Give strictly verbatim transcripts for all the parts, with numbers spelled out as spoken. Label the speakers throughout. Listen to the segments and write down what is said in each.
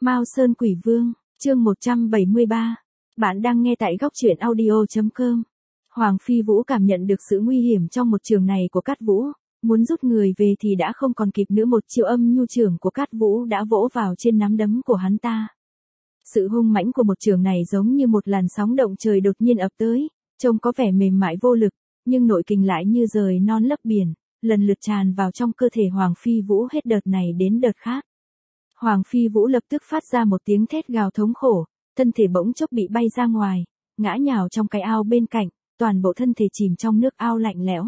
Speaker 1: Mao Sơn Quỷ Vương, chương một trăm bảy mươi ba. Bạn đang nghe tại góc truyện audio chấm com. Hoàng Phi Vũ cảm nhận được sự nguy hiểm trong một trường này của Cát Vũ, muốn rút người về thì đã không còn kịp nữa. Một chiêu âm nhu trường của Cát Vũ đã vỗ vào trên nắm đấm của hắn ta. Sự hung mãnh của một trường này giống như một làn sóng động trời đột nhiên ập tới, trông có vẻ mềm mại vô lực, nhưng nội kình lại như rời non lấp biển, lần lượt tràn vào trong cơ thể Hoàng Phi Vũ hết đợt này đến đợt khác. Hoàng Phi Vũ lập tức phát ra một tiếng thét gào thống khổ, thân thể bỗng chốc bị bay ra ngoài, ngã nhào trong cái ao bên cạnh, toàn bộ thân thể chìm trong nước ao lạnh lẽo.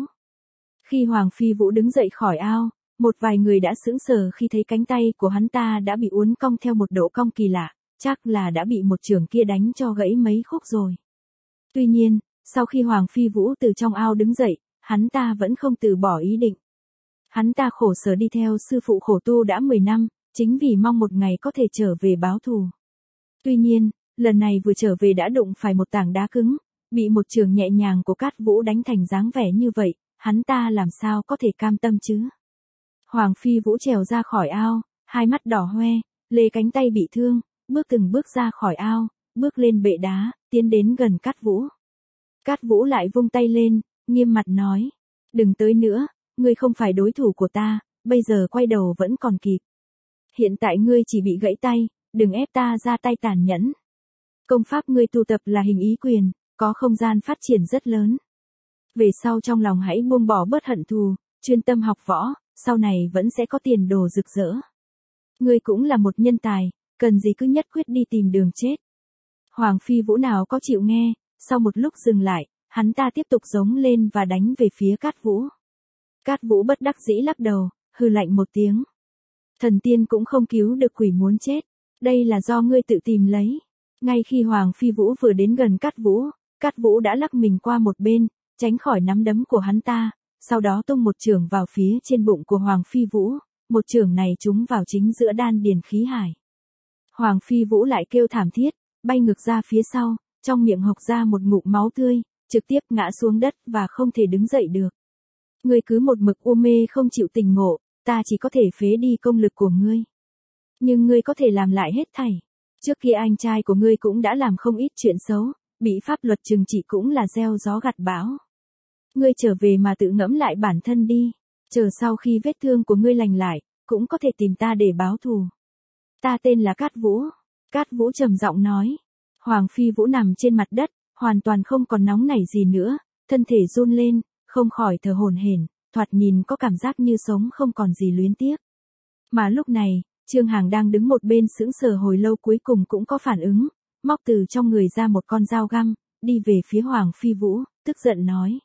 Speaker 1: Khi Hoàng Phi Vũ đứng dậy khỏi ao, một vài người đã sững sờ khi thấy cánh tay của hắn ta đã bị uốn cong theo một độ cong kỳ lạ, chắc là đã bị một chưởng kia đánh cho gãy mấy khúc rồi. Tuy nhiên, sau khi Hoàng Phi Vũ từ trong ao đứng dậy, hắn ta vẫn không từ bỏ ý định. Hắn ta khổ sở đi theo sư phụ khổ tu đã mười năm, chính vì mong một ngày có thể trở về báo thù. Tuy nhiên, lần này vừa trở về đã đụng phải một tảng đá cứng, bị một chưởng nhẹ nhàng của Cát Vũ đánh thành dáng vẻ như vậy, hắn ta làm sao có thể cam tâm chứ? Hoàng Phi Vũ trèo ra khỏi ao, hai mắt đỏ hoe, lê cánh tay bị thương, bước từng bước ra khỏi ao, bước lên bệ đá, tiến đến gần Cát Vũ. Cát Vũ lại vung tay lên, nghiêm mặt nói, đừng tới nữa, ngươi không phải đối thủ của ta, bây giờ quay đầu vẫn còn kịp. Hiện tại ngươi chỉ bị gãy tay, đừng ép ta ra tay tàn nhẫn. Công pháp ngươi tu tập là hình ý quyền, có không gian phát triển rất lớn. Về sau trong lòng hãy buông bỏ bớt hận thù, chuyên tâm học võ, sau này vẫn sẽ có tiền đồ rực rỡ. Ngươi cũng là một nhân tài, cần gì cứ nhất quyết đi tìm đường chết. Hoàng Phi Vũ nào có chịu nghe, sau một lúc dừng lại, hắn ta tiếp tục giống lên và đánh về phía Cát Vũ. Cát Vũ bất đắc dĩ lắc đầu, hừ lạnh một tiếng. Thần tiên cũng không cứu được quỷ muốn chết, đây là do ngươi tự tìm lấy. Ngay khi Hoàng Phi Vũ vừa đến gần Cát Vũ, Cát Vũ đã lắc mình qua một bên, tránh khỏi nắm đấm của hắn ta, sau đó tung một chưởng vào phía trên bụng của Hoàng Phi Vũ, một chưởng này trúng vào chính giữa đan điền khí hải. Hoàng Phi Vũ lại kêu thảm thiết, bay ngược ra phía sau, trong miệng hộc ra một ngụm máu tươi, trực tiếp ngã xuống đất và không thể đứng dậy được. Ngươi cứ một mực u mê không chịu tỉnh ngộ, ta chỉ có thể phế đi công lực của ngươi. Nhưng ngươi có thể làm lại hết thảy. Trước kia anh trai của ngươi cũng đã làm không ít chuyện xấu, bị pháp luật trừng trị cũng là gieo gió gặt bão. Ngươi trở về mà tự ngẫm lại bản thân đi, chờ sau khi vết thương của ngươi lành lại, cũng có thể tìm ta để báo thù. Ta tên là Cát Vũ. Cát Vũ trầm giọng nói. Hoàng Phi Vũ nằm trên mặt đất, hoàn toàn không còn nóng nảy gì nữa, thân thể run lên, không khỏi thở hổn hển, thoạt nhìn có cảm giác như sống không còn gì luyến tiếc. Mà lúc này, Trương Hằng đang đứng một bên sững sờ hồi lâu cuối cùng cũng có phản ứng, móc từ trong người ra một con dao găm, đi về phía Hoàng Phi Vũ, tức giận nói.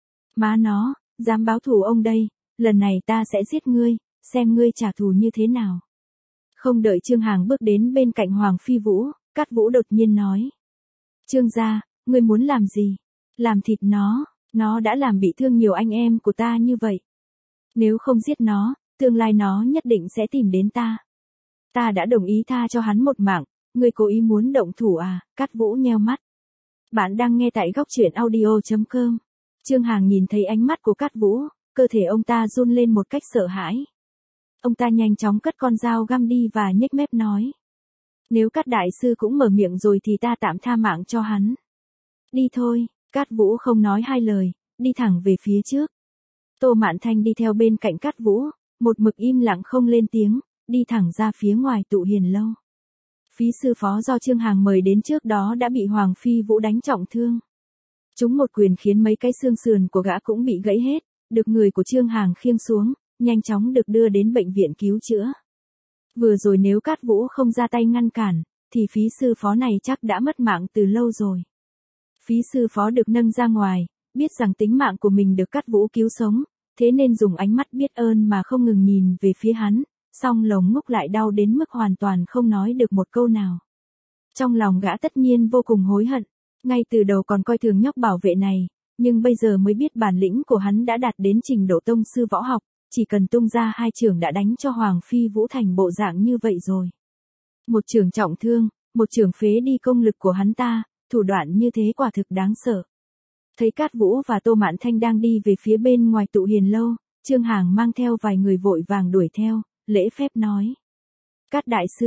Speaker 1: Má nó, dám báo thù ông đây, lần này ta sẽ giết ngươi, xem ngươi trả thù như thế nào. Không đợi Trương Hằng bước đến bên cạnh Hoàng Phi Vũ, Cát Vũ đột nhiên nói. Trương gia, ngươi muốn làm gì? Làm thịt nó, nó đã làm bị thương nhiều anh em của ta như vậy. Nếu không giết nó, tương lai nó nhất định sẽ tìm đến ta. Ta đã đồng ý tha cho hắn một mạng, ngươi cố ý muốn động thủ à? Cát Vũ nheo mắt. Bạn đang nghe tại góc truyện audio chấm com. Trương Hằng nhìn thấy ánh mắt của Cát Vũ, cơ thể ông ta run lên một cách sợ hãi. Ông ta nhanh chóng cất con dao găm đi và nhếch mép nói. Nếu Cát đại sư cũng mở miệng rồi thì ta tạm tha mạng cho hắn. Đi thôi, Cát Vũ không nói hai lời, đi thẳng về phía trước. Tô Mạn Thanh đi theo bên cạnh Cát Vũ, một mực im lặng không lên tiếng, đi thẳng ra phía ngoài tụ hiền lâu. Phí sư phó do Trương Hằng mời đến trước đó đã bị Hoàng Phi Vũ đánh trọng thương. Trúng một quyền khiến mấy cái xương sườn của gã cũng bị gãy hết, được người của Trương Hằng khiêng xuống, nhanh chóng được đưa đến bệnh viện cứu chữa. Vừa rồi nếu Cát Vũ không ra tay ngăn cản, thì phí sư phó này chắc đã mất mạng từ lâu rồi. Phí sư phó được nâng ra ngoài, biết rằng tính mạng của mình được Cát Vũ cứu sống, thế nên dùng ánh mắt biết ơn mà không ngừng nhìn về phía hắn, song lồng ngực lại đau đến mức hoàn toàn không nói được một câu nào. Trong lòng gã tất nhiên vô cùng hối hận, ngay từ đầu còn coi thường nhóc bảo vệ này, nhưng bây giờ mới biết bản lĩnh của hắn đã đạt đến trình độ tông sư võ học, chỉ cần tung ra hai chưởng đã đánh cho Hoàng Phi Vũ thành bộ dạng như vậy rồi. Một chưởng trọng thương, một chưởng phế đi công lực của hắn ta, thủ đoạn như thế quả thực đáng sợ. Thấy Cát Vũ và Tô Mạn Thanh đang đi về phía bên ngoài tụ hiền lâu, Trương Hằng mang theo vài người vội vàng đuổi theo, lễ phép nói. Cát đại sư,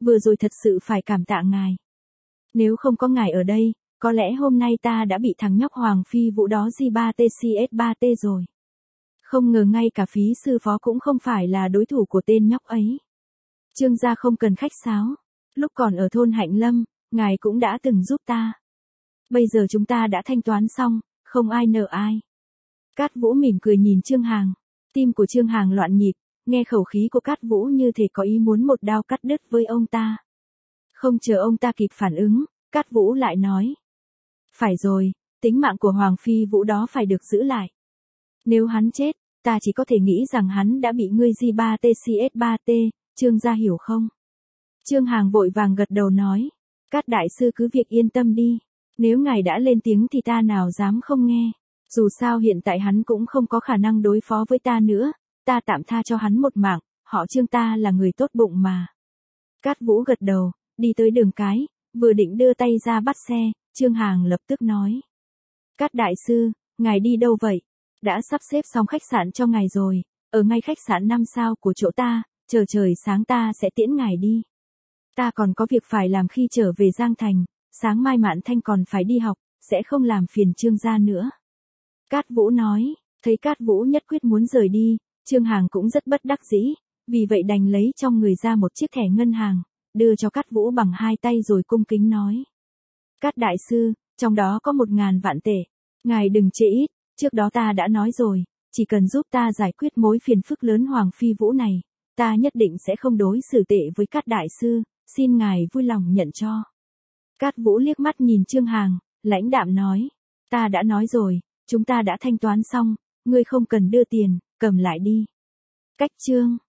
Speaker 1: vừa rồi thật sự phải cảm tạ ngài. Nếu không có ngài ở đây, có lẽ hôm nay ta đã bị thằng nhóc Hoàng Phi Vũ đó G ba T C S ba T rồi. Không ngờ ngay cả phí sư phó cũng không phải là đối thủ của tên nhóc ấy. Trương gia không cần khách sáo. Lúc còn ở thôn Hạnh Lâm, ngài cũng đã từng giúp ta. Bây giờ chúng ta đã thanh toán xong, không ai nợ ai. Cát Vũ mỉm cười nhìn Trương Hằng. Tim của Trương Hằng loạn nhịp, nghe khẩu khí của Cát Vũ như thể có ý muốn một đao cắt đứt với ông ta. Không chờ ông ta kịp phản ứng, Cát Vũ lại nói. Phải rồi, tính mạng của Hoàng Phi Vũ đó phải được giữ lại. Nếu hắn chết, ta chỉ có thể nghĩ rằng hắn đã bị ngươi G ba T C S ba T, Trương gia hiểu không? Trương Hằng vội vàng gật đầu nói. Cát đại sư cứ việc yên tâm đi. Nếu ngài đã lên tiếng thì ta nào dám không nghe. Dù sao hiện tại hắn cũng không có khả năng đối phó với ta nữa. Ta tạm tha cho hắn một mạng, họ Trương ta là người tốt bụng mà. Cát Vũ gật đầu, đi tới đường cái, vừa định đưa tay ra bắt xe, Trương Hằng lập tức nói. Cát đại sư, ngài đi đâu vậy? Đã sắp xếp xong khách sạn cho ngài rồi, ở ngay khách sạn năm sao của chỗ ta, chờ trời sáng ta sẽ tiễn ngài đi. Ta còn có việc phải làm khi trở về Giang Thành, sáng mai Mạn Thanh còn phải đi học, sẽ không làm phiền Trương gia nữa. Cát Vũ nói, thấy Cát Vũ nhất quyết muốn rời đi, Trương Hằng cũng rất bất đắc dĩ, vì vậy đành lấy trong người ra một chiếc thẻ ngân hàng, đưa cho Cát Vũ bằng hai tay rồi cung kính nói. Cát đại sư, trong đó có một ngàn vạn tệ, ngài đừng chê ít, trước đó ta đã nói rồi, chỉ cần giúp ta giải quyết mối phiền phức lớn Hoàng Phi Vũ này, ta nhất định sẽ không đối xử tệ với Cát đại sư, xin ngài vui lòng nhận cho. Cát Vũ liếc mắt nhìn Trương Hằng, lãnh đạm nói, ta đã nói rồi, chúng ta đã thanh toán xong, ngươi không cần đưa tiền, cầm lại đi. Cách chương